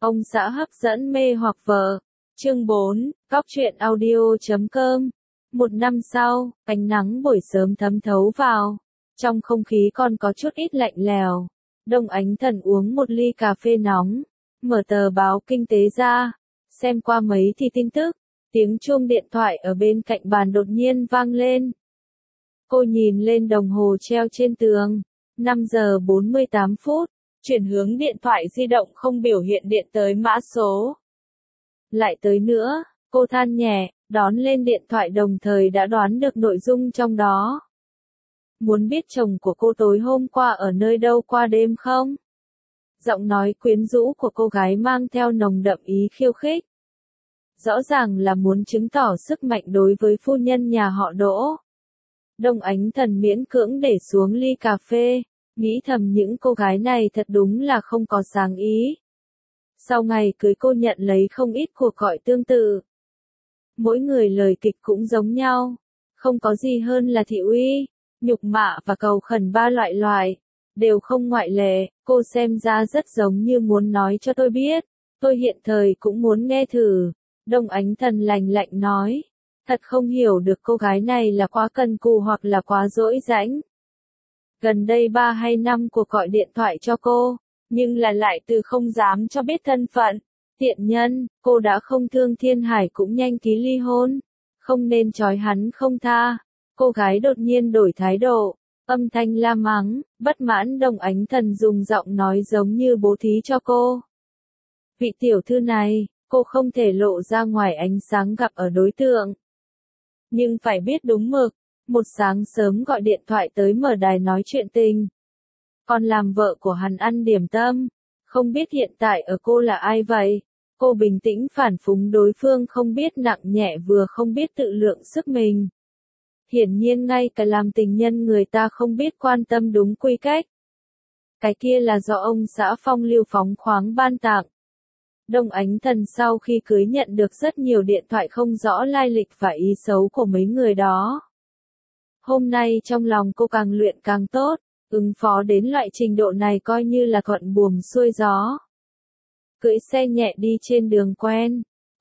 Ông xã hấp dẫn mê hoặc vợ. Chương 4, Cóc truyện audio.com. Một năm sau, ánh nắng buổi sớm thấm thấu vào. Trong không khí còn có chút ít lạnh lèo. Đông Ánh Thần uống một ly cà phê nóng. Mở tờ báo kinh tế ra. Xem qua mấy thì tin tức. Tiếng chuông điện thoại ở bên cạnh bàn đột nhiên vang lên. Cô nhìn lên đồng hồ treo trên tường. 5 giờ 48 phút. Chuyển hướng điện thoại di động không biểu hiện điện tới mã số. Lại tới nữa, cô than nhẹ, đón lên điện thoại đồng thời đã đoán được nội dung trong đó. Muốn biết chồng của cô tối hôm qua ở nơi đâu qua đêm không? Giọng nói quyến rũ của cô gái mang theo nồng đậm ý khiêu khích. Rõ ràng là muốn chứng tỏ sức mạnh đối với phu nhân nhà họ Đỗ. Đông Ánh Thần miễn cưỡng để xuống ly cà phê, nghĩ thầm những cô gái này thật đúng là không có sáng ý. Sau ngày cưới cô nhận lấy không ít cuộc gọi tương tự. Mỗi người lời kịch cũng giống nhau, không có gì hơn là thị uy, nhục mạ và cầu khẩn ba loại, đều không ngoại lệ. Cô xem ra rất giống như muốn nói cho tôi biết, tôi hiện thời cũng muốn nghe thử. Đông Ánh Thần lạnh lạnh nói, thật không hiểu được cô gái này là quá cần cù hoặc là quá dỗi dãnh. Gần đây 3 hay 5 cuộc gọi điện thoại cho cô, nhưng là lại từ không dám cho biết thân phận. Tiện nhân, cô đã không thương Thiên Hải cũng nhanh ký ly hôn, không nên trói hắn không tha. Cô gái đột nhiên đổi thái độ, âm thanh la mắng, bất mãn. Đông Ánh Thần dùng giọng nói giống như bố thí cho cô. Vị tiểu thư này, cô không thể lộ ra ngoài ánh sáng gặp ở đối tượng. Nhưng phải biết đúng mực, một sáng sớm gọi điện thoại tới mở đài nói chuyện tình. Còn làm vợ của hắn ăn điểm tâm, không biết hiện tại ở cô là ai vậy? Cô bình tĩnh phản phúng đối phương không biết nặng nhẹ vừa không biết tự lượng sức mình. Hiển nhiên ngay cả làm tình nhân người ta không biết quan tâm đúng quy cách. Cái kia là do ông xã phong lưu phóng khoáng ban tặng. Đông Ánh Thần sau khi cưới nhận được rất nhiều điện thoại không rõ lai lịch và ý xấu của mấy người đó. Hôm nay trong lòng cô càng luyện càng tốt, ứng phó đến loại trình độ này coi như là thuận buồm xuôi gió. Cưỡi xe nhẹ đi trên đường quen.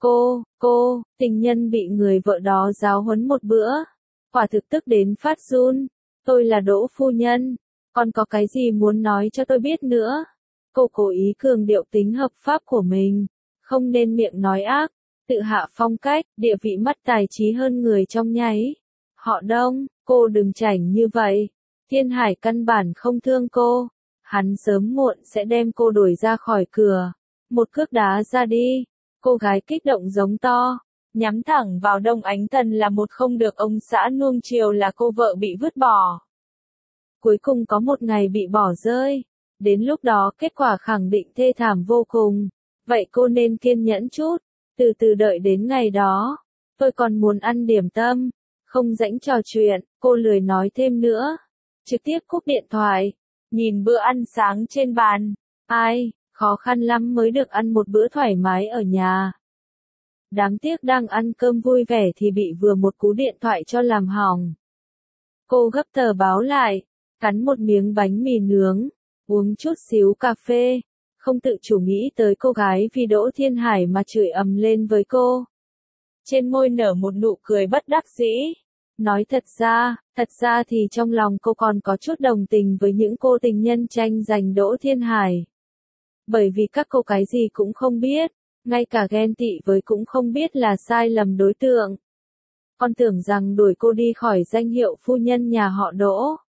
Cô, tình nhân bị người vợ đó giáo huấn một bữa. Quả thực tức đến phát run. Tôi là Đỗ phu nhân. Còn có cái gì muốn nói cho tôi biết nữa? Cô cố ý cường điệu tính hợp pháp của mình. Không nên miệng nói ác. Tự hạ phong cách, địa vị mất tài trí hơn người trong nháy. Họ Đông, cô đừng chảnh như vậy. Thiên Hải căn bản không thương cô. Hắn sớm muộn sẽ đem cô đuổi ra khỏi cửa. Một cước đá ra đi. Cô gái kích động giống to. Nhắm thẳng vào Đông Ánh Thần là một không được ông xã nuông chiều là cô vợ bị vứt bỏ. Cuối cùng có một ngày bị bỏ rơi. Đến lúc đó kết quả khẳng định thê thảm vô cùng. Vậy cô nên kiên nhẫn chút. Từ từ đợi đến ngày đó. Tôi còn muốn ăn điểm tâm. Không rảnh trò chuyện, cô lười nói thêm nữa. Trực tiếp cúp điện thoại. Nhìn bữa ăn sáng trên bàn. Ai, khó khăn lắm mới được ăn một bữa thoải mái ở nhà. Đáng tiếc đang ăn cơm vui vẻ thì bị vừa một cú điện thoại cho làm hỏng. Cô gấp tờ báo lại, cắn một miếng bánh mì nướng, uống chút xíu cà phê. Không tự chủ nghĩ tới cô gái vì Đỗ Thiên Hải mà chửi ầm lên với cô. Trên môi nở một nụ cười bất đắc dĩ. Nói thật ra thì trong lòng cô còn có chút đồng tình với những cô tình nhân tranh giành Đỗ Thiên Hải. Bởi vì các cô cái gì cũng không biết, ngay cả ghen tị với cũng không biết là sai lầm đối tượng. Con tưởng rằng đuổi cô đi khỏi danh hiệu phu nhân nhà họ Đỗ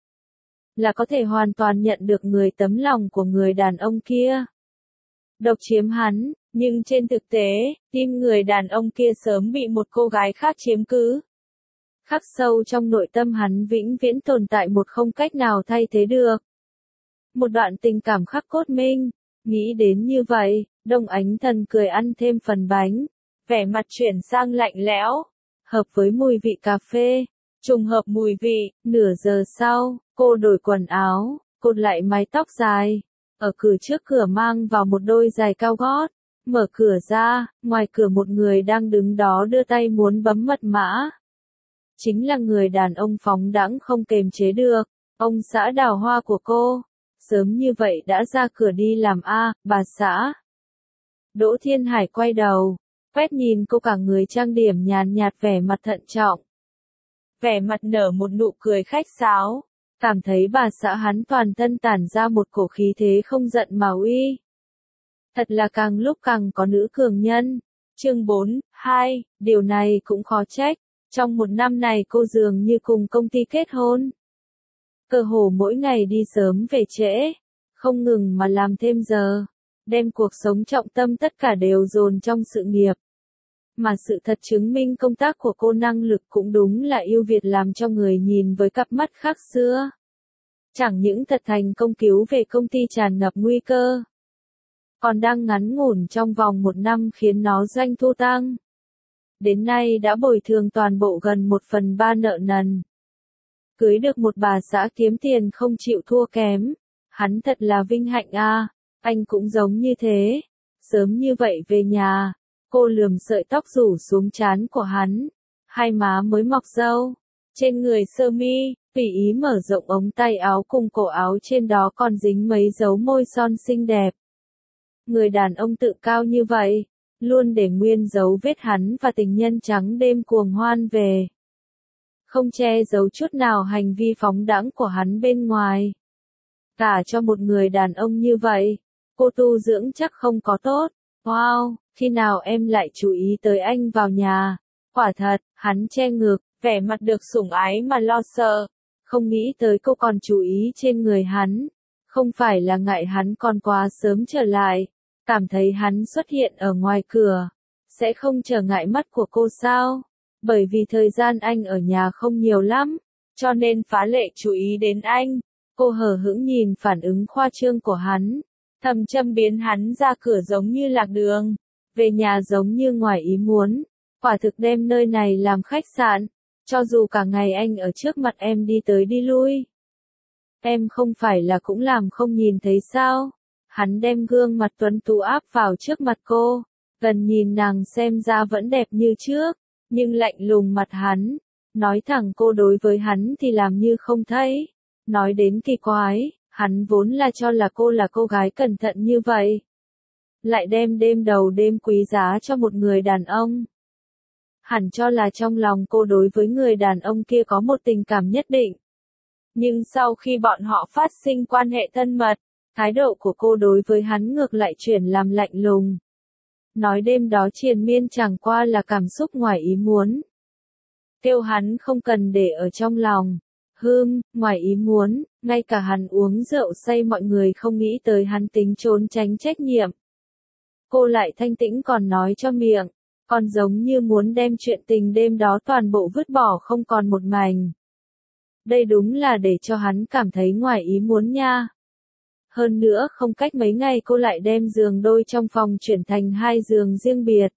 là có thể hoàn toàn nhận được người tấm lòng của người đàn ông kia. Độc chiếm hắn, nhưng trên thực tế, tim người đàn ông kia sớm bị một cô gái khác chiếm cứ. Khắc sâu trong nội tâm hắn vĩnh viễn tồn tại một không cách nào thay thế được. Một đoạn tình cảm khắc cốt minh. Nghĩ đến như vậy, Đông Ánh Thần cười ăn thêm phần bánh. Vẻ mặt chuyển sang lạnh lẽo. Hợp với mùi vị cà phê. Trùng hợp mùi vị. Nửa giờ sau, cô đổi quần áo, cột lại mái tóc dài. Ở trước cửa mang vào một đôi giày cao gót. Mở cửa ra, ngoài cửa một người đang đứng đó đưa tay muốn bấm mật mã. Chính là người đàn ông phóng đãng không kềm chế được, ông xã Đào Hoa của cô. Sớm như vậy đã ra cửa đi làm bà xã. Đỗ Thiên Hải quay đầu, quét nhìn cô cả người trang điểm nhàn nhạt vẻ mặt thận trọng. Vẻ mặt nở một nụ cười khách sáo, cảm thấy bà xã hắn toàn thân tản ra một cổ khí thế không giận mà uy. Thật là càng lúc càng có nữ cường nhân. Chương 4, 2, điều này cũng khó trách. Trong một năm này cô dường như cùng công ty kết hôn. Cơ hồ mỗi ngày đi sớm về trễ, không ngừng mà làm thêm giờ, đem cuộc sống trọng tâm tất cả đều dồn trong sự nghiệp. Mà sự thật chứng minh công tác của cô năng lực cũng đúng là ưu việt làm cho người nhìn với cặp mắt khác xưa. Chẳng những thật thành công cứu về công ty tràn ngập nguy cơ, còn đang ngắn ngủn trong vòng một năm khiến nó doanh thu tăng. Đến nay đã bồi thường toàn bộ gần 1/3 nợ nần. Cưới được một bà xã kiếm tiền không chịu thua kém, hắn thật là vinh hạnh a. Anh cũng giống như thế. Sớm như vậy về nhà, cô lườm sợi tóc rủ xuống trán của hắn, hai má mới mọc râu, trên người sơ mi, tùy ý mở rộng ống tay áo cùng cổ áo trên đó còn dính mấy dấu môi son xinh đẹp. Người đàn ông tự cao như vậy, luôn để nguyên dấu vết hắn và tình nhân trắng đêm cuồng hoan về. Không che giấu chút nào hành vi phóng đãng của hắn bên ngoài. Cả cho một người đàn ông như vậy, cô tu dưỡng chắc không có tốt. Wow, khi nào em lại chú ý tới anh vào nhà? Quả thật, hắn che ngực, vẻ mặt được sủng ái mà lo sợ. Không nghĩ tới cô còn chú ý trên người hắn. Không phải là ngại hắn còn quá sớm trở lại, cảm thấy hắn xuất hiện ở ngoài cửa, sẽ không trở ngại mắt của cô sao? Bởi vì thời gian anh ở nhà không nhiều lắm, cho nên phá lệ chú ý đến anh. Cô hờ hững nhìn phản ứng khoa trương của hắn, thầm châm biếm hắn ra cửa giống như lạc đường, về nhà giống như ngoài ý muốn, quả thực đem nơi này làm khách sạn, cho dù cả ngày anh ở trước mặt em đi tới đi lui. Em không phải là cũng làm không nhìn thấy sao? Hắn đem gương mặt tuấn tú áp vào trước mặt cô, gần nhìn nàng xem ra vẫn đẹp như trước, nhưng lạnh lùng mặt hắn, nói thẳng cô đối với hắn thì làm như không thấy. Nói đến kỳ quái, hắn vốn là cho là cô là cô gái cẩn thận như vậy, lại đem đêm đầu đêm quý giá cho một người đàn ông. Hẳn cho là trong lòng cô đối với người đàn ông kia có một tình cảm nhất định. Nhưng sau khi bọn họ phát sinh quan hệ thân mật, thái độ của cô đối với hắn ngược lại chuyển làm lạnh lùng. Nói đêm đó triền miên chẳng qua là cảm xúc ngoài ý muốn. Kêu hắn không cần để ở trong lòng. Ngoài ý muốn, ngay cả hắn uống rượu say mọi người không nghĩ tới hắn tính trốn tránh trách nhiệm. Cô lại thanh tĩnh còn nói cho miệng, còn giống như muốn đem chuyện tình đêm đó toàn bộ vứt bỏ không còn một mảnh. Đây đúng là để cho hắn cảm thấy ngoài ý muốn nha. Hơn nữa không cách mấy ngày cô lại đem giường đôi trong phòng chuyển thành 2 giường riêng biệt.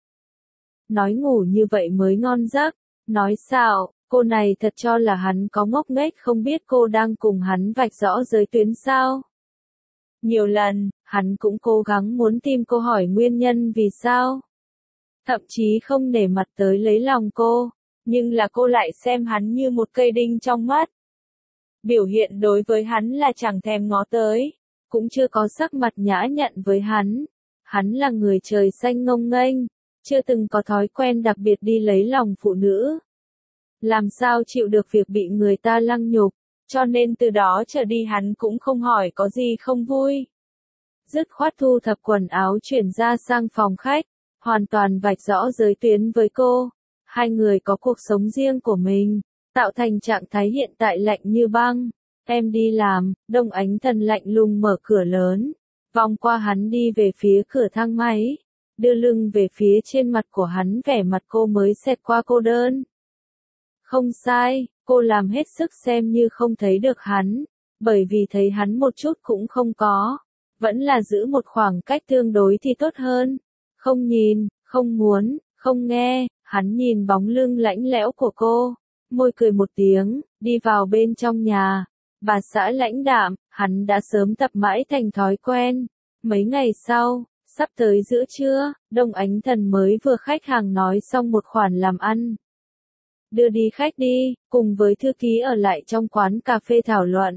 Nói ngủ như vậy mới ngon giấc, nói xạo, cô này thật cho là hắn có ngốc nghếch không biết cô đang cùng hắn vạch rõ giới tuyến sao. Nhiều lần, hắn cũng cố gắng muốn tìm cô hỏi nguyên nhân vì sao. Thậm chí không nể mặt tới lấy lòng cô, nhưng là cô lại xem hắn như một cây đinh trong mắt. Biểu hiện đối với hắn là chẳng thèm ngó tới, cũng chưa có sắc mặt nhã nhặn với hắn. Hắn là người trời xanh ngông nghênh, chưa từng có thói quen đặc biệt đi lấy lòng phụ nữ. Làm sao chịu được việc bị người ta lăng nhục, cho nên từ đó trở đi hắn cũng không hỏi có gì không vui. Dứt khoát thu thập quần áo chuyển ra sang phòng khách, hoàn toàn vạch rõ giới tuyến với cô. Hai người có cuộc sống riêng của mình, tạo thành trạng thái hiện tại lạnh như băng. Em đi làm, Đông Ánh Thần lạnh lùng mở cửa lớn, vòng qua hắn đi về phía cửa thang máy, đưa lưng về phía trên mặt của hắn vẻ mặt cô mới xẹt qua cô đơn. Không sai, cô làm hết sức xem như không thấy được hắn, bởi vì thấy hắn một chút cũng không có, vẫn là giữ một khoảng cách tương đối thì tốt hơn. Không nhìn, không muốn, không nghe, hắn nhìn bóng lưng lãnh lẽo của cô, môi cười một tiếng, đi vào bên trong nhà. Bà xã lãnh đạm, hắn đã sớm tập mãi thành thói quen. Mấy ngày sau, sắp tới giữa trưa, Đông Ánh Thần mới vừa khách hàng nói xong một khoản làm ăn. Đưa đi khách đi, cùng với thư ký ở lại trong quán cà phê thảo luận.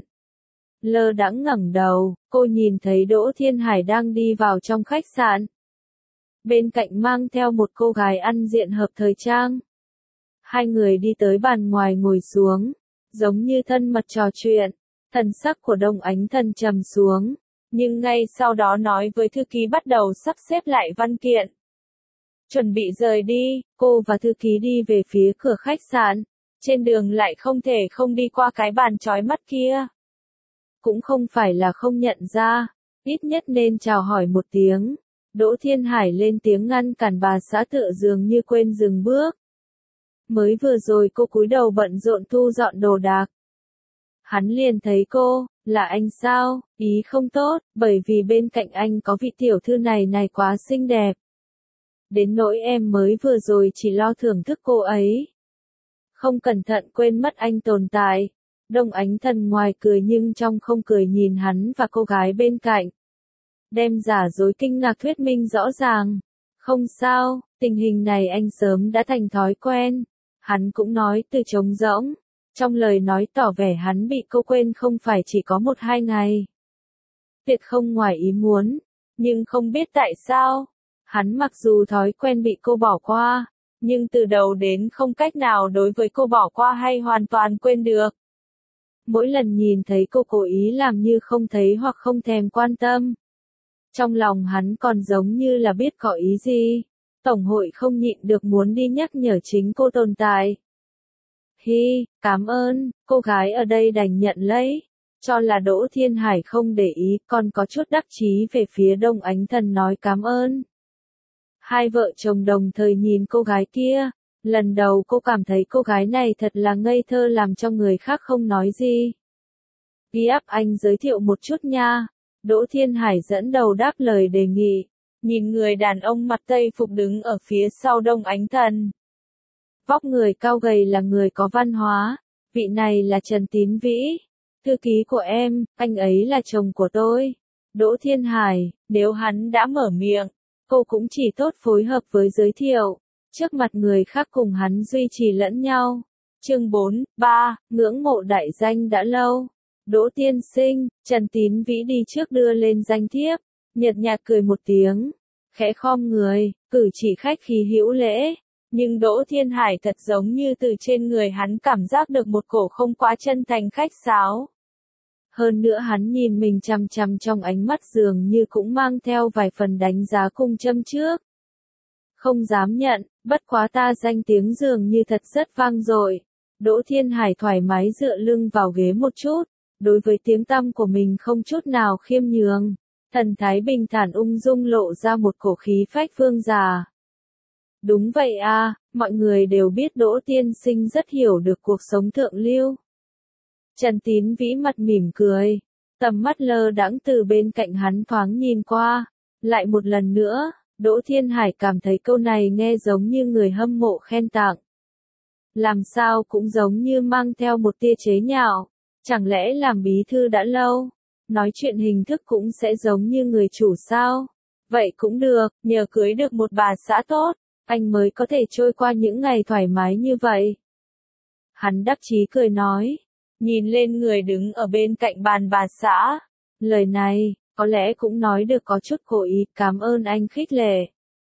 Lơ đãng ngẩng đầu, cô nhìn thấy Đỗ Thiên Hải đang đi vào trong khách sạn. bên cạnh mang theo một cô gái ăn diện hợp thời trang. Hai người đi tới bàn ngoài ngồi xuống, giống như thân mật trò chuyện, thần sắc của Đông Ánh Thần trầm xuống, nhưng ngay sau đó nói với thư ký bắt đầu sắp xếp lại văn kiện. Chuẩn bị rời đi, cô và thư ký đi về phía cửa khách sạn, trên đường lại không thể không đi qua cái bàn chói mắt kia. Cũng không phải là không nhận ra, ít nhất nên chào hỏi một tiếng. Đỗ Thiên Hải lên tiếng ngăn cản bà xã tựa dường như quên dừng bước. Mới vừa rồi cô cúi đầu bận rộn thu dọn đồ đạc. Hắn liền thấy cô, là anh sao, ý không tốt, bởi vì bên cạnh anh có vị tiểu thư này quá xinh đẹp. Đến nỗi em mới vừa rồi chỉ lo thưởng thức cô ấy. Không cẩn thận quên mất anh tồn tại. Đông Ánh Thần ngoài cười nhưng trong không cười nhìn hắn và cô gái bên cạnh. Đem giả dối kinh ngạc thuyết minh rõ ràng. Không sao, tình hình này anh sớm đã thành thói quen. Hắn cũng nói từ trống rỗng. Trong lời nói tỏ vẻ hắn bị cô quên không phải chỉ có 1-2 ngày. Tuyệt không ngoài ý muốn. Nhưng không biết tại sao. Hắn mặc dù thói quen bị cô bỏ qua. Nhưng từ đầu đến không cách nào đối với cô bỏ qua hay hoàn toàn quên được. Mỗi lần nhìn thấy cô cố ý làm như không thấy hoặc không thèm quan tâm. Trong lòng hắn còn giống như là biết có ý gì. Tổng hội không nhịn được muốn đi nhắc nhở chính cô tồn tại. Hi, cảm ơn, cô gái ở đây đành nhận lấy. Cho là Đỗ Thiên Hải không để ý, còn có chút đắc chí về phía Đông Ánh Thần nói cảm ơn. Hai vợ chồng đồng thời nhìn cô gái kia. Lần đầu cô cảm thấy cô gái này thật là ngây thơ làm cho người khác không nói gì. Ghi áp anh giới thiệu một chút nha. Đỗ Thiên Hải dẫn đầu đáp lời đề nghị. Nhìn người đàn ông mặc tây phục đứng ở phía sau Đông Ánh Thần. Vóc người cao gầy là người có văn hóa. Vị này là Trần Tín Vĩ. Thư ký của em, anh ấy là chồng của tôi. Đỗ Thiên Hải, nếu hắn đã mở miệng, cô cũng chỉ tốt phối hợp với giới thiệu. Trước mặt người khác cùng hắn duy trì lẫn nhau. Chương 4:3, ngưỡng mộ đại danh đã lâu. Đỗ tiên sinh, Trần Tín Vĩ đi trước đưa lên danh thiếp, nhợt nhạt cười một tiếng, khẽ khom người, cử chỉ khách khí hữu lễ. Nhưng Đỗ Thiên Hải thật giống như từ trên người hắn cảm giác được một cổ không quá chân thành khách sáo. Hơn nữa hắn nhìn mình chằm chằm trong ánh mắt dường như cũng mang theo vài phần đánh giá cung châm trước. Không dám nhận, bất quá ta danh tiếng dường như thật rất vang dội. Đỗ Thiên Hải thoải mái dựa lưng vào ghế một chút, đối với tiếng tăm của mình không chút nào khiêm nhường. Thần thái bình thản ung dung lộ ra một cổ khí phách vương giả. Đúng vậy à, mọi người đều biết Đỗ tiên sinh rất hiểu được cuộc sống thượng lưu. Trần Tín Vĩ mặt mỉm cười, tầm mắt lơ đãng từ bên cạnh hắn thoáng nhìn qua, lại một lần nữa, Đỗ Thiên Hải cảm thấy câu này nghe giống như người hâm mộ khen tặng. Làm sao cũng giống như mang theo một tia chế nhạo, chẳng lẽ làm bí thư đã lâu, nói chuyện hình thức cũng sẽ giống như người chủ sao? Vậy cũng được, nhờ cưới được một bà xã tốt, anh mới có thể trôi qua những ngày thoải mái như vậy. Hắn đắc chí cười nói, nhìn lên người đứng ở bên cạnh bàn bà xã. Lời này, có lẽ cũng nói được có chút cố ý, cảm ơn anh khích lệ.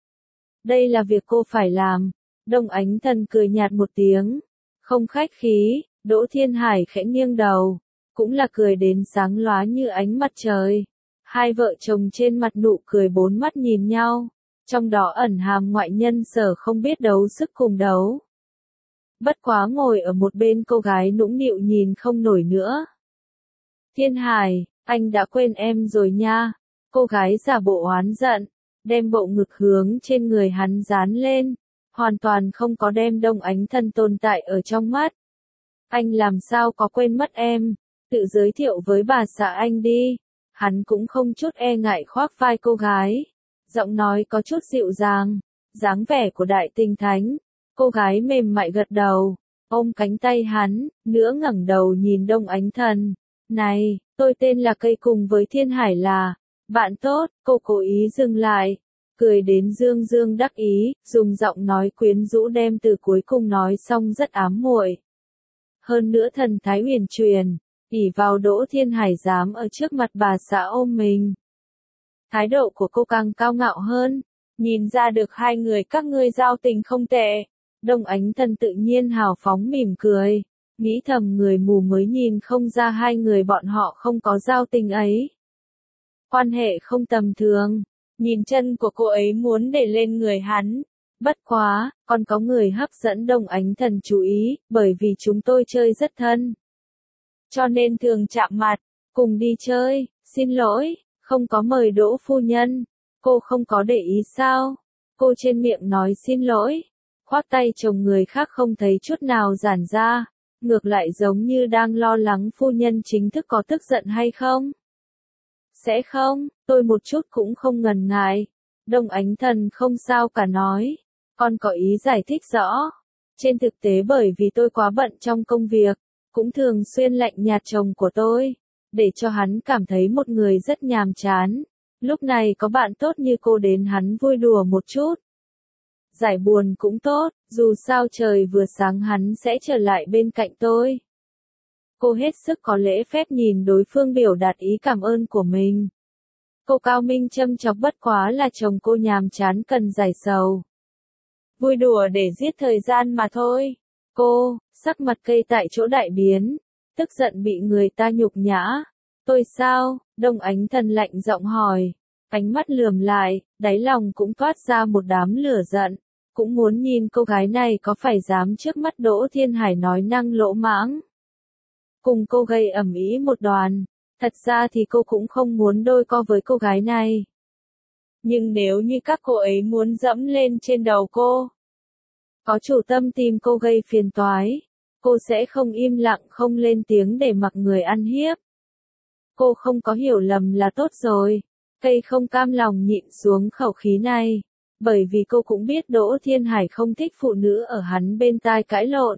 Đây là việc cô phải làm. Đông Ánh Thần cười nhạt một tiếng, không khách khí. Đỗ Thiên Hải khẽ nghiêng đầu, cũng là cười đến sáng lóa như ánh mặt trời. Hai vợ chồng trên mặt nụ cười bốn mắt nhìn nhau, trong đó ẩn hàm ngoại nhân sở không biết đấu sức cùng đấu. Bất quá ngồi ở một bên cô gái nũng nịu nhìn không nổi nữa. Thiên Hải, anh đã quên em rồi nha. Cô gái giả bộ oán giận, đem bộ ngực hướng trên người hắn dán lên, hoàn toàn không có đem Đông Ánh Thần tồn tại ở trong mắt. Anh làm sao có quên mất em, tự giới thiệu với bà xã anh đi. Hắn cũng không chút e ngại khoác vai cô gái, giọng nói có chút dịu dàng, dáng vẻ của đại tinh thánh. Cô gái mềm mại gật đầu, ôm cánh tay hắn, nữa ngẩng đầu nhìn Đông Ánh Thần. Này, tôi tên là Cây cùng với Thiên Hải là bạn tốt. Cô cố ý dừng lại, cười đến dương dương đắc ý, dùng giọng nói quyến rũ đem từ cuối cùng nói xong rất ám muội. Hơn nữa thần thái huyền truyền, ỷ vào Đỗ Thiên Hải dám ở trước mặt bà xã ôm mình. Thái độ của cô càng cao ngạo hơn, nhìn ra được hai người các ngươi giao tình không tệ. Đông Ánh Thần tự nhiên hào phóng mỉm cười, nghĩ thầm người mù mới nhìn không ra hai người bọn họ không có giao tình ấy. Quan hệ không tầm thường, nhìn chân của cô ấy muốn để lên người hắn. Bất quá, còn có người hấp dẫn Đông Ánh Thần chú ý, bởi vì chúng tôi chơi rất thân. Cho nên thường chạm mặt, cùng đi chơi, xin lỗi, không có mời Đỗ phu nhân. Cô không có để ý sao? Cô trên miệng nói xin lỗi, khoác tay chồng người khác không thấy chút nào giãn ra, ngược lại giống như đang lo lắng phu nhân chính thức có tức giận hay không. Sẽ không, tôi một chút cũng không ngần ngại. Đông Ánh Thần không sao cả nói, con có ý giải thích rõ. Trên thực tế bởi vì tôi quá bận trong công việc, cũng thường xuyên lạnh nhạt chồng của tôi, để cho hắn cảm thấy một người rất nhàm chán. Lúc này có bạn tốt như cô đến hắn vui đùa một chút. Giải buồn cũng tốt, dù sao trời vừa sáng hắn sẽ trở lại bên cạnh tôi. Cô hết sức có lễ phép nhìn đối phương biểu đạt ý cảm ơn của mình. Cô cao minh châm chọc bất quá là chồng cô nhàm chán cần giải sầu. Vui đùa để giết thời gian mà thôi. Cô, sắc mặt cây tại chỗ đại biến, tức giận bị người ta nhục nhã. Tôi sao? Đông Ánh Thần lạnh giọng hỏi, ánh mắt lườm lại, đáy lòng cũng toát ra một đám lửa giận, cũng muốn nhìn cô gái này có phải dám trước mắt Đỗ Thiên Hải nói năng lỗ mãng. Cùng cô gây ầm ĩ một đoàn, thật ra thì cô cũng không muốn đôi co với cô gái này. Nhưng nếu như các cô ấy muốn dẫm lên trên đầu cô, có chủ tâm tìm cô gây phiền toái, cô sẽ không im lặng không lên tiếng để mặc người ăn hiếp. Cô không có hiểu lầm là tốt rồi. Cây không cam lòng nhịn xuống khẩu khí này, bởi vì cô cũng biết Đỗ Thiên Hải không thích phụ nữ ở hắn bên tai cãi lộn.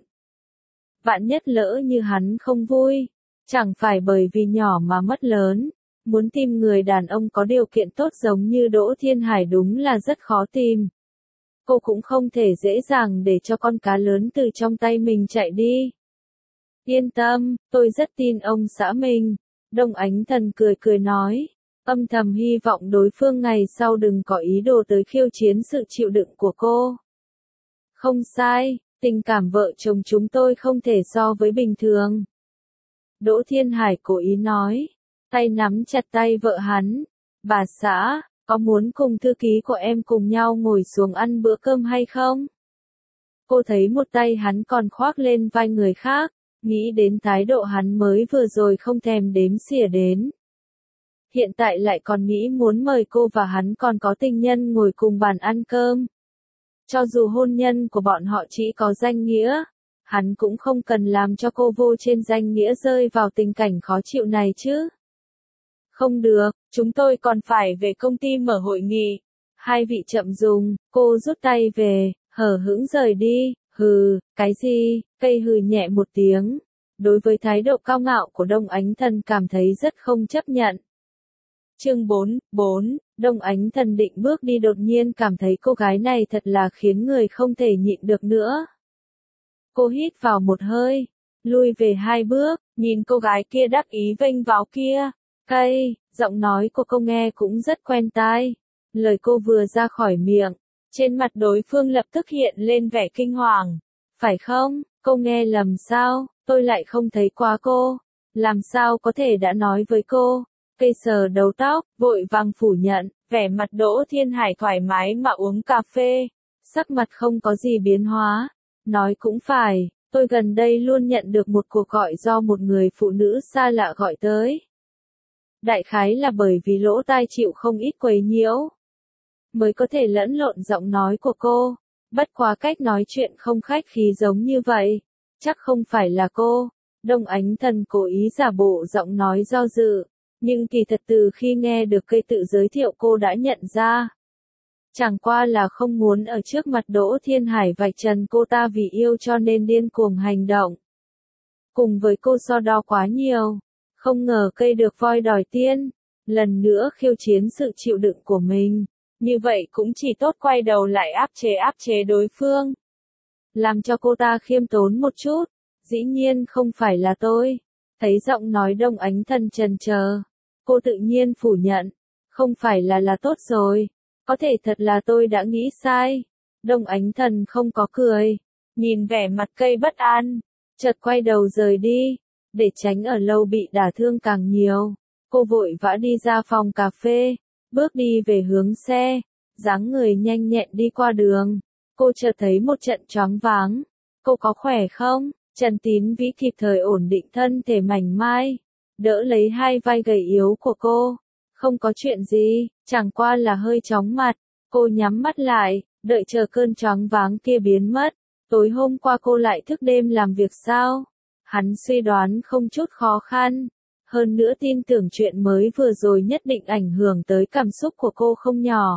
Vạn nhất lỡ như hắn không vui, chẳng phải bởi vì nhỏ mà mất lớn, muốn tìm người đàn ông có điều kiện tốt giống như Đỗ Thiên Hải đúng là rất khó tìm. Cô cũng không thể dễ dàng để cho con cá lớn từ trong tay mình chạy đi. Yên tâm, tôi rất tin ông xã mình. Đông Ánh Thần cười cười nói, âm thầm hy vọng đối phương ngày sau đừng có ý đồ tới khiêu chiến sự chịu đựng của cô. Không sai, tình cảm vợ chồng chúng tôi không thể so với bình thường. Đỗ Thiên Hải cố ý nói, tay nắm chặt tay vợ hắn. Bà xã, có muốn cùng thư ký của em cùng nhau ngồi xuống ăn bữa cơm hay không? Cô thấy một tay hắn còn khoác lên vai người khác, nghĩ đến thái độ hắn mới vừa rồi không thèm đếm xỉa đến. Hiện tại lại còn nghĩ muốn mời cô và hắn còn có tình nhân ngồi cùng bàn ăn cơm. Cho dù hôn nhân của bọn họ chỉ có danh nghĩa, hắn cũng không cần làm cho cô vô trên danh nghĩa rơi vào tình cảnh khó chịu này chứ. Không được, chúng tôi còn phải về công ty mở hội nghị. Hai vị chậm dùng, cô rút tay về, hờ hững rời đi. Hừ, cái gì? Cây hừ nhẹ một tiếng. Đối với thái độ cao ngạo của Đông Ánh Thần cảm thấy rất không chấp nhận. Chương 4, Đông Ánh Thần định bước đi đột nhiên cảm thấy cô gái này thật là khiến người không thể nhịn được nữa. Cô hít vào một hơi, lui về hai bước, nhìn cô gái kia đắc ý vênh vào kia. Cây, giọng nói của cô nghe cũng rất quen tai. Lời cô vừa ra khỏi miệng, trên mặt đối phương lập tức hiện lên vẻ kinh hoàng. Phải không, cô nghe lầm sao, tôi lại không thấy qua cô. Làm sao có thể đã nói với cô. Cây sờ đầu tóc, vội vàng phủ nhận, vẻ mặt Đỗ Thiên Hải thoải mái mà uống cà phê. Sắc mặt không có gì biến hóa. Nói cũng phải, tôi gần đây luôn nhận được một cuộc gọi do một người phụ nữ xa lạ gọi tới. Đại khái là bởi vì lỗ tai chịu không ít quấy nhiễu, mới có thể lẫn lộn giọng nói của cô. Bất quá cách nói chuyện không khách khí giống như vậy. Chắc không phải là cô. Đông Ánh Thần cố ý giả bộ giọng nói do dự. Nhưng kỳ thật từ khi nghe được cây tự giới thiệu cô đã nhận ra. Chẳng qua là không muốn ở trước mặt Đỗ Thiên Hải vạch trần cô ta vì yêu cho nên điên cuồng hành động. Cùng với cô so đo quá nhiều. Không ngờ cây được voi đòi tiên. Lần nữa khiêu chiến sự chịu đựng của mình. Như vậy cũng chỉ tốt quay đầu lại áp chế đối phương. Làm cho cô ta khiêm tốn một chút. Dĩ nhiên không phải là tôi. Thấy giọng nói Đông Ánh Thần chần chờ. Cô tự nhiên phủ nhận. Không phải là tốt rồi. Có thể thật là tôi đã nghĩ sai. Đông Ánh Thần không có cười, nhìn vẻ mặt cây bất an, chợt quay đầu rời đi, để tránh ở lâu bị đả thương càng nhiều. Cô vội vã đi ra phòng cà phê, bước đi về hướng xe, dáng người nhanh nhẹn đi qua đường. Cô chợt thấy một trận choáng váng. Cô có khỏe không? Trần Tín Vĩ kịp thời ổn định thân thể mảnh mai, đỡ lấy hai vai gầy yếu của cô. Không có chuyện gì, chẳng qua là hơi chóng mặt. Cô nhắm mắt lại, đợi chờ cơn choáng váng kia biến mất. Tối hôm qua cô lại thức đêm làm việc sao? Hắn suy đoán không chút khó khăn. Hơn nữa tin tưởng chuyện mới vừa rồi nhất định ảnh hưởng tới cảm xúc của cô không nhỏ.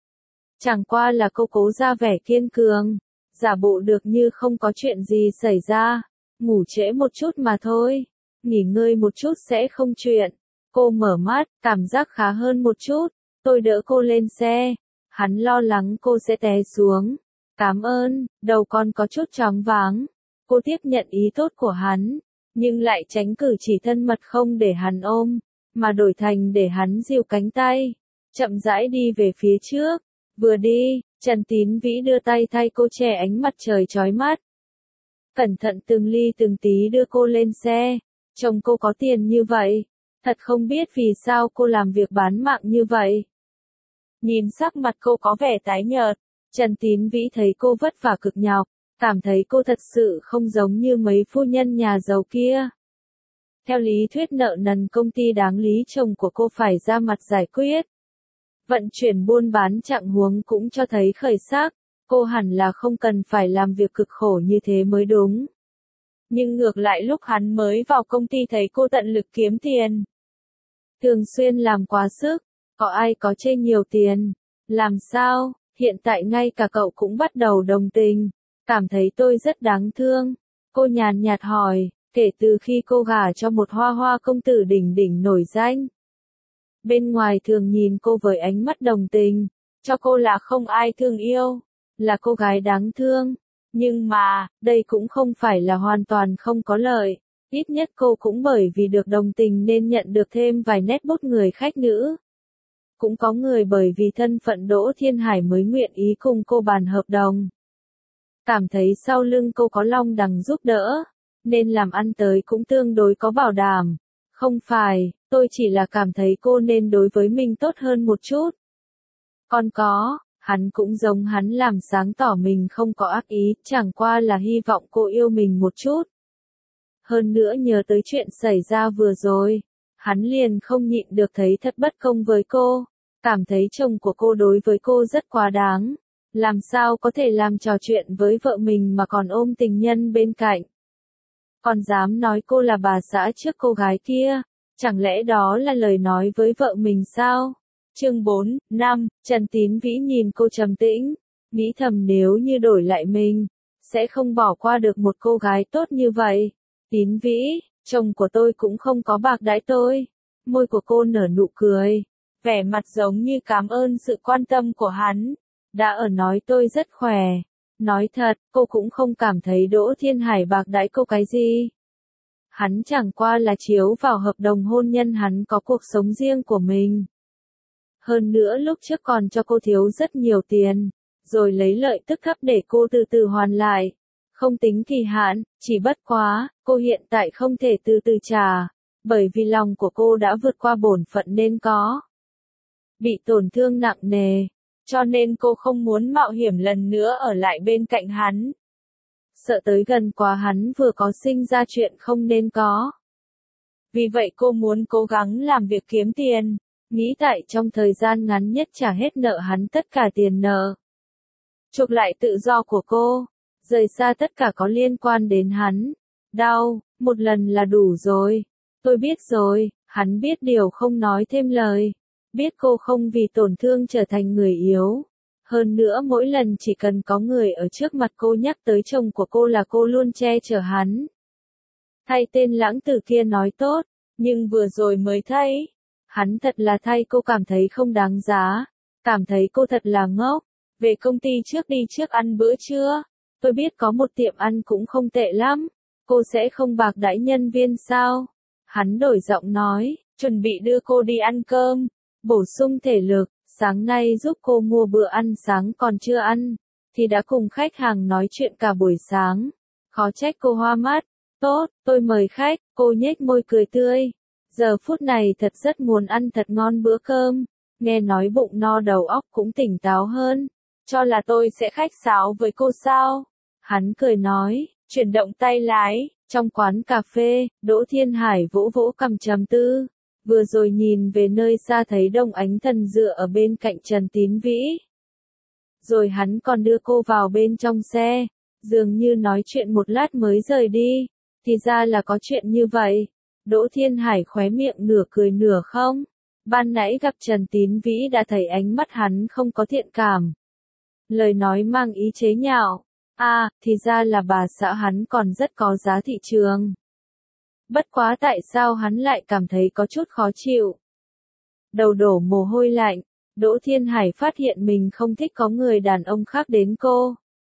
Chẳng qua là cô cố ra vẻ kiên cường, giả bộ được như không có chuyện gì xảy ra, ngủ trễ một chút mà thôi, nghỉ ngơi một chút sẽ không chuyện. Cô mở mắt, cảm giác khá hơn một chút, tôi đỡ cô lên xe, hắn lo lắng cô sẽ té xuống. Cảm ơn, đầu con có chút choáng váng. Cô tiếp nhận ý tốt của hắn, nhưng lại tránh cử chỉ thân mật không để hắn ôm, mà đổi thành để hắn dìu cánh tay, chậm rãi đi về phía trước. Vừa đi, Trần Tín Vĩ đưa tay thay cô che ánh mặt trời chói mắt. Cẩn thận từng ly từng tí đưa cô lên xe. Chồng cô có tiền như vậy, thật không biết vì sao cô làm việc bán mạng như vậy. Nhìn sắc mặt cô có vẻ tái nhợt, Trần Tín Vĩ thấy cô vất vả cực nhọc, cảm thấy cô thật sự không giống như mấy phu nhân nhà giàu kia. Theo lý thuyết nợ nần công ty đáng lý chồng của cô phải ra mặt giải quyết. Vận chuyển buôn bán trạng huống cũng cho thấy khởi sắc, cô hẳn là không cần phải làm việc cực khổ như thế mới đúng. Nhưng ngược lại lúc hắn mới vào công ty thấy cô tận lực kiếm tiền. Thường xuyên làm quá sức, có ai có chê nhiều tiền, làm sao, hiện tại ngay cả cậu cũng bắt đầu đồng tình, cảm thấy tôi rất đáng thương. Cô nhàn nhạt hỏi, kể từ khi cô gả cho một hoa hoa công tử đỉnh đỉnh nổi danh. Bên ngoài thường nhìn cô với ánh mắt đồng tình, cho cô là không ai thương yêu, là cô gái đáng thương. Nhưng mà, đây cũng không phải là hoàn toàn không có lợi, ít nhất cô cũng bởi vì được đồng tình nên nhận được thêm vài nét bút người khách nữ. Cũng có người bởi vì thân phận Đỗ Thiên Hải mới nguyện ý cùng cô bàn hợp đồng. Cảm thấy sau lưng cô có long đằng giúp đỡ, nên làm ăn tới cũng tương đối có bảo đảm. Không phải, tôi chỉ là cảm thấy cô nên đối với mình tốt hơn một chút. Còn có, hắn cũng giống hắn làm sáng tỏ mình không có ác ý, chẳng qua là hy vọng cô yêu mình một chút. Hơn nữa nhớ tới chuyện xảy ra vừa rồi, hắn liền không nhịn được thấy thật bất công với cô, cảm thấy chồng của cô đối với cô rất quá đáng, làm sao có thể làm trò chuyện với vợ mình mà còn ôm tình nhân bên cạnh. Còn dám nói cô là bà xã trước cô gái kia, chẳng lẽ đó là lời nói với vợ mình sao? Chương 4, 5, Trần Tín Vĩ nhìn cô trầm tĩnh, nghĩ thầm nếu như đổi lại mình, sẽ không bỏ qua được một cô gái tốt như vậy. Tín Vĩ, chồng của tôi cũng không có bạc đãi tôi. Môi của cô nở nụ cười, vẻ mặt giống như cảm ơn sự quan tâm của hắn. Đã ở nói tôi rất khỏe. Nói thật, cô cũng không cảm thấy Đỗ Thiên Hải bạc đãi cô cái gì. Hắn chẳng qua là chiếu vào hợp đồng hôn nhân hắn có cuộc sống riêng của mình. Hơn nữa lúc trước còn cho cô thiếu rất nhiều tiền, rồi lấy lợi tức thấp để cô từ từ hoàn lại. Không tính kỳ hạn, chỉ bất quá, cô hiện tại không thể từ từ trả, bởi vì lòng của cô đã vượt qua bổn phận nên có. Bị tổn thương nặng nề, cho nên cô không muốn mạo hiểm lần nữa ở lại bên cạnh hắn. Sợ tới gần quá hắn vừa có sinh ra chuyện không nên có. Vì vậy cô muốn cố gắng làm việc kiếm tiền, nghĩ tại trong thời gian ngắn nhất trả hết nợ hắn tất cả tiền nợ. Chuộc lại tự do của cô, rời xa tất cả có liên quan đến hắn. Đau, một lần là đủ rồi. Tôi biết rồi, hắn biết điều không nói thêm lời. Biết cô không vì tổn thương trở thành người yếu. Hơn nữa mỗi lần chỉ cần có người ở trước mặt cô nhắc tới chồng của cô là cô luôn che chở hắn. Thay tên lãng tử kia nói tốt, nhưng vừa rồi mới thấy. Hắn thật là thay cô cảm thấy không đáng giá. Cảm thấy cô thật là ngốc. Về công ty trước đi trước ăn bữa trưa. Tôi biết có một tiệm ăn cũng không tệ lắm. Cô sẽ không bạc đãi nhân viên sao? Hắn đổi giọng nói, chuẩn bị đưa cô đi ăn cơm, bổ sung thể lực, sáng nay giúp cô mua bữa ăn sáng còn chưa ăn, thì đã cùng khách hàng nói chuyện cả buổi sáng. Khó trách cô hoa mắt. Tốt, tôi mời khách, cô nhếch môi cười tươi. Giờ phút này thật rất muốn ăn thật ngon bữa cơm. Nghe nói bụng no đầu óc cũng tỉnh táo hơn. Cho là tôi sẽ khách sáo với cô sao? Hắn cười nói, chuyển động tay lái. Trong quán cà phê, Đỗ Thiên Hải vỗ vỗ cằm trầm tư. Vừa rồi nhìn về nơi xa thấy Đông Ánh Thần dựa ở bên cạnh Trần Tín Vĩ. Rồi hắn còn đưa cô vào bên trong xe. Dường như nói chuyện một lát mới rời đi. Thì ra là có chuyện như vậy. Đỗ Thiên Hải khóe miệng nửa cười nửa không. Ban nãy gặp Trần Tín Vĩ đã thấy ánh mắt hắn không có thiện cảm. Lời nói mang ý chế nhạo. Thì ra là bà xã hắn còn rất có giá thị trường. Bất quá tại sao hắn lại cảm thấy có chút khó chịu. Đầu đổ mồ hôi lạnh, Đỗ Thiên Hải phát hiện mình không thích có người đàn ông khác đến cô.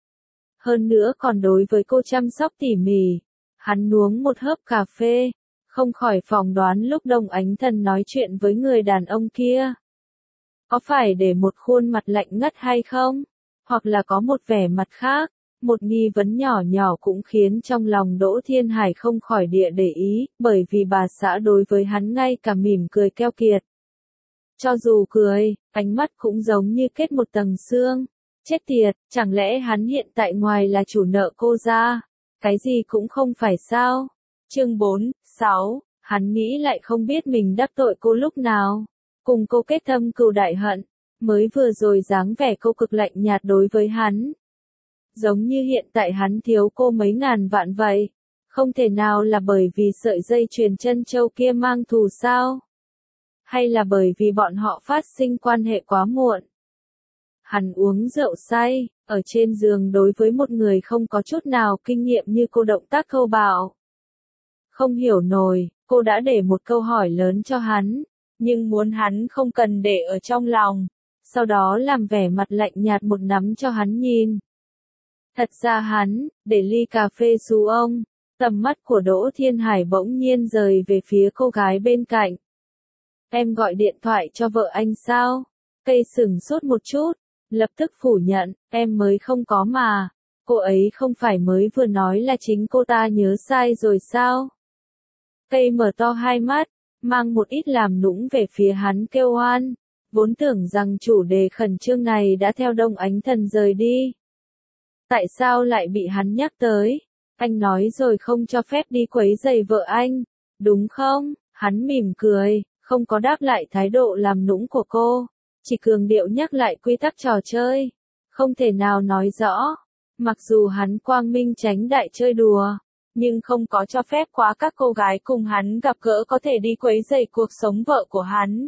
Hơn nữa còn đối với cô chăm sóc tỉ mỉ. Hắn uống một hớp cà phê, không khỏi phỏng đoán lúc Đông Ánh Thần nói chuyện với người đàn ông kia. Có phải để một khuôn mặt lạnh ngắt hay không? Hoặc là có một vẻ mặt khác? Một nghi vấn nhỏ nhỏ cũng khiến trong lòng Đỗ Thiên Hải không khỏi địa để ý, bởi vì bà xã đối với hắn ngay cả mỉm cười keo kiệt. Cho dù cười, ánh mắt cũng giống như kết một tầng xương. Chết tiệt, chẳng lẽ hắn hiện tại ngoài là chủ nợ cô ra? Cái gì cũng không phải sao? Chương 4, 6, hắn nghĩ lại không biết mình đắc tội cô lúc nào. Cùng cô kết thâm cừu đại hận, mới vừa rồi dáng vẻ cô cực lạnh nhạt đối với hắn. Giống như hiện tại hắn thiếu cô mấy ngàn vạn vậy. Không thể nào là bởi vì sợi dây chuyền chân châu kia mang thù sao? Hay là bởi vì bọn họ phát sinh quan hệ quá muộn? Hắn uống rượu say, ở trên giường đối với một người không có chút nào kinh nghiệm như cô động tác thô bạo. Không hiểu nổi, cô đã để một câu hỏi lớn cho hắn, nhưng muốn hắn không cần để ở trong lòng. Sau đó làm vẻ mặt lạnh nhạt một nắm cho hắn nhìn. Thật ra hắn, để ly cà phê xù ông, tầm mắt của Đỗ Thiên Hải bỗng nhiên rời về phía cô gái bên cạnh. Em gọi điện thoại cho vợ anh sao? Cây sửng sốt một chút, lập tức phủ nhận, em mới không có mà. Cô ấy không phải mới vừa nói là chính cô ta nhớ sai rồi sao? Cây mở to hai mắt, mang một ít làm nũng về phía hắn kêu oan. Vốn tưởng rằng chủ đề khẩn trương này đã theo Đông Ánh Thần rời đi. Tại sao lại bị hắn nhắc tới? Anh nói rồi không cho phép đi quấy rầy vợ anh, đúng không? Hắn mỉm cười, không có đáp lại thái độ làm nũng của cô, chỉ cường điệu nhắc lại quy tắc trò chơi. Không thể nào nói rõ, mặc dù hắn quang minh chánh đại chơi đùa, nhưng không có cho phép quá các cô gái cùng hắn gặp gỡ có thể đi quấy rầy cuộc sống vợ của hắn.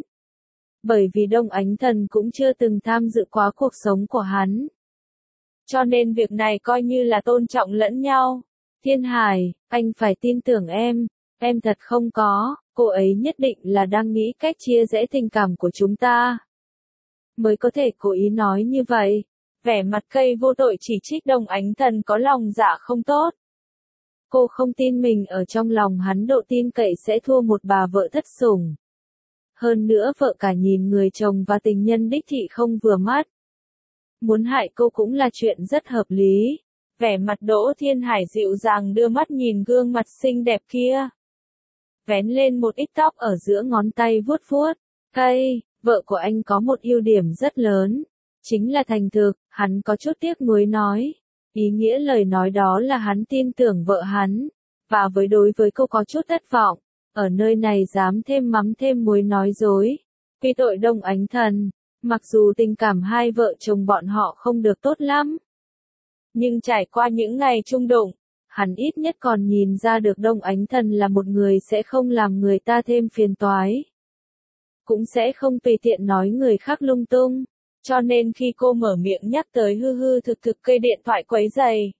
Bởi vì Đông Ánh Thần cũng chưa từng tham dự quá cuộc sống của hắn. Cho nên việc này coi như là tôn trọng lẫn nhau. Thiên Hải, anh phải tin tưởng em thật không có, cô ấy nhất định là đang nghĩ cách chia rẽ tình cảm của chúng ta. Mới có thể cố ý nói như vậy. Vẻ mặt cây vô tội chỉ trích Đông Ánh Thần có lòng dạ không tốt. Cô không tin mình ở trong lòng hắn độ tin cậy sẽ thua một bà vợ thất sủng. Hơn nữa vợ cả nhìn người chồng và tình nhân đích thị không vừa mắt. Muốn hại cô cũng là chuyện rất hợp lý. Vẻ mặt Đỗ Thiên Hải dịu dàng đưa mắt nhìn gương mặt xinh đẹp kia. Vén lên một ít tóc ở giữa ngón tay vuốt vuốt. Cây, vợ của anh có một ưu điểm rất lớn. Chính là thành thực, hắn có chút tiếc nuối nói. Ý nghĩa lời nói đó là hắn tin tưởng vợ hắn. Và đối với cô có chút thất vọng. Ở nơi này dám thêm mắm thêm muối nói dối. Vì tội Đông Ánh Thần. Mặc dù tình cảm hai vợ chồng bọn họ không được tốt lắm. Nhưng trải qua những ngày chung đụng, hắn ít nhất còn nhìn ra được Đông Ánh Thần là một người sẽ không làm người ta thêm phiền toái. Cũng sẽ không tùy tiện nói người khác lung tung. Cho nên khi cô mở miệng nhắc tới hư hư thực thực cây điện thoại quấy rầy,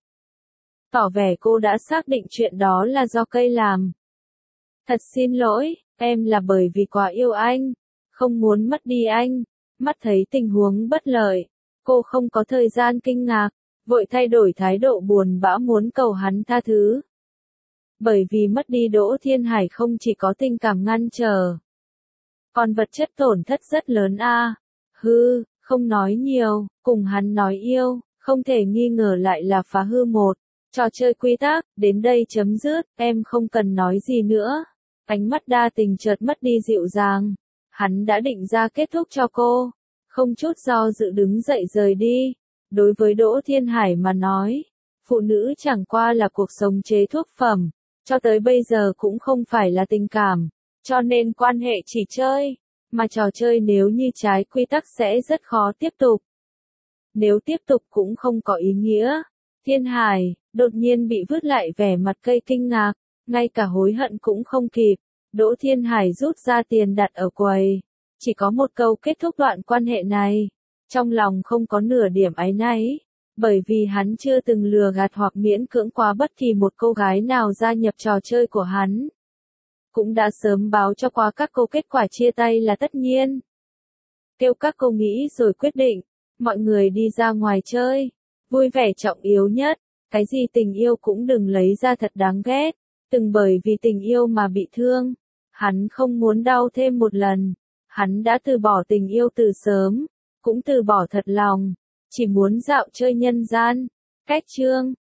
tỏ vẻ cô đã xác định chuyện đó là do cây làm. Thật xin lỗi, em là bởi vì quá yêu anh, không muốn mất đi anh. Mắt thấy tình huống bất lợi, cô không có thời gian kinh ngạc, vội thay đổi thái độ buồn bã muốn cầu hắn tha thứ. Bởi vì mất đi Đỗ Thiên Hải không chỉ có tình cảm ngăn trở, còn vật chất tổn thất rất lớn a. Hư, không nói nhiều, cùng hắn nói yêu, không thể nghi ngờ lại là phá hư một trò chơi quy tắc, đến đây chấm dứt, em không cần nói gì nữa. Ánh mắt đa tình chợt mất đi dịu dàng. Hắn đã định ra kết thúc cho cô, không chút do dự đứng dậy rời đi. Đối với Đỗ Thiên Hải mà nói, phụ nữ chẳng qua là cuộc sống chế thuốc phẩm, cho tới bây giờ cũng không phải là tình cảm, cho nên quan hệ chỉ chơi, mà trò chơi nếu như trái quy tắc sẽ rất khó tiếp tục. Nếu tiếp tục cũng không có ý nghĩa. Thiên Hải, đột nhiên bị vứt lại vẻ mặt cây kinh ngạc, ngay cả hối hận cũng không kịp. Đỗ Thiên Hải rút ra tiền đặt ở quầy, chỉ có một câu kết thúc đoạn quan hệ này. Trong lòng không có nửa điểm áy náy, bởi vì hắn chưa từng lừa gạt hoặc miễn cưỡng quá bất kỳ một cô gái nào gia nhập trò chơi của hắn. Cũng đã sớm báo cho qua các cô kết quả chia tay là tất nhiên. Kêu các cô nghĩ rồi quyết định, mọi người đi ra ngoài chơi, vui vẻ trọng yếu nhất, cái gì tình yêu cũng đừng lấy ra thật đáng ghét, từng bởi vì tình yêu mà bị thương. Hắn không muốn đau thêm một lần, hắn đã từ bỏ tình yêu từ sớm, cũng từ bỏ thật lòng, chỉ muốn dạo chơi nhân gian. Cách chương